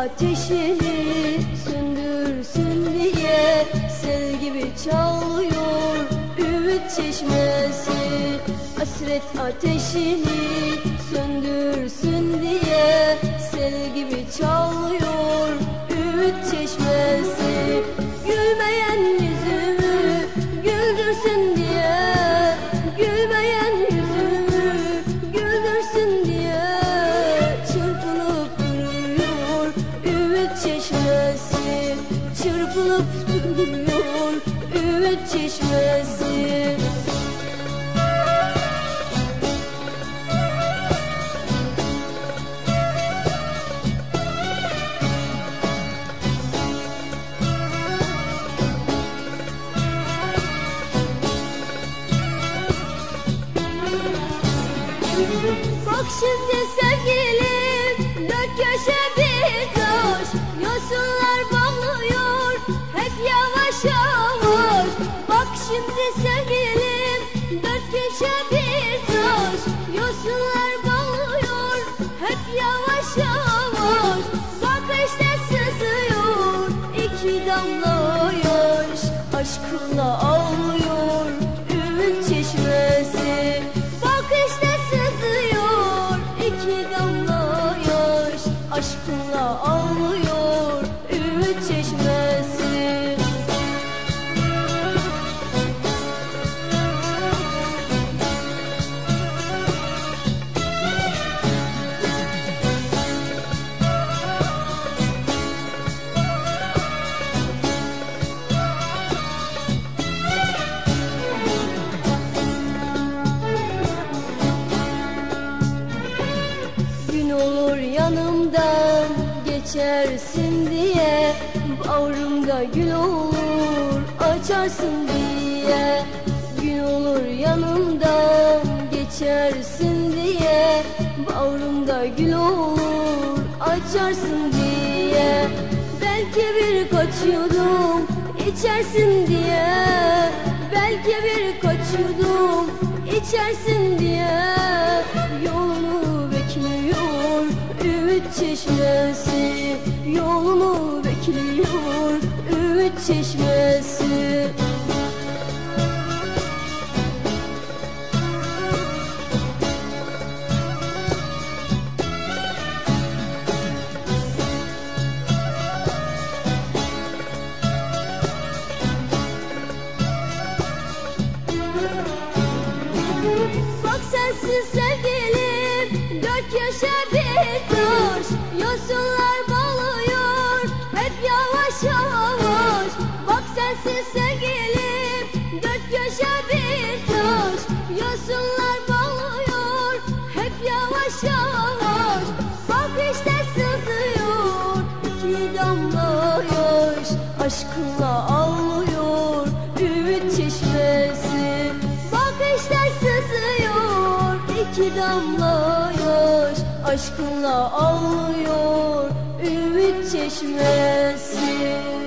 ateşini söndürsün diye sel gibi çalıyor Ümit çeşmesi. Hasret ateşini söndürsün diye sel gibi çalıyor Ümit çeşmesi. Gülmeyen yüzümü güldürsün diye, gülmeyen yüzümü güldürsün diye çırpınıp duruyor Ümit çeşmesi. Çırpınıp duruyor Ümit çeşmesi. Bak şimdi sevgilim, dört köşe bir taş, yosunlar bağlıyor hep yavaş yavaş. Bak şimdi sevgilim, dört köşe bir taş, yosunlar bağlıyor hep yavaş yavaş. Bak işte sızıyor iki damla yaş, aşkınla ağlıyor Ümit çeşmesi. Bak işte sızıyor iki damla yaş, aşkınla ağlıyor Ümit çeşmesi. Gün olur yanımdan geçersin diye, bağrımda gül olur açarsın diye. Gün olur yanımdan geçersin diye, bağrımda gül olur açarsın diye. Belki birkaç yudum içersin diye, belki birkaç yudum içersin diye yolunu bekliyor Ümit çeşmesi. Yolunu bekliyor Ümit çeşmesi. Bak sensiz sevgilim, dört köşe bir taş, yosunlar bağlıyor hep yavaş yavaş. Bak sensiz sevgilim, dört köşe bir taş, yosunlar bağlıyor hep yavaş yavaş. Bak işte sızıyor iki damla yaş, aşkınla ağlıyor Ümit çeşmesi. Bak işte sızıyor iki damla yaş, aşkınla ağlıyor Ümit çeşmesi.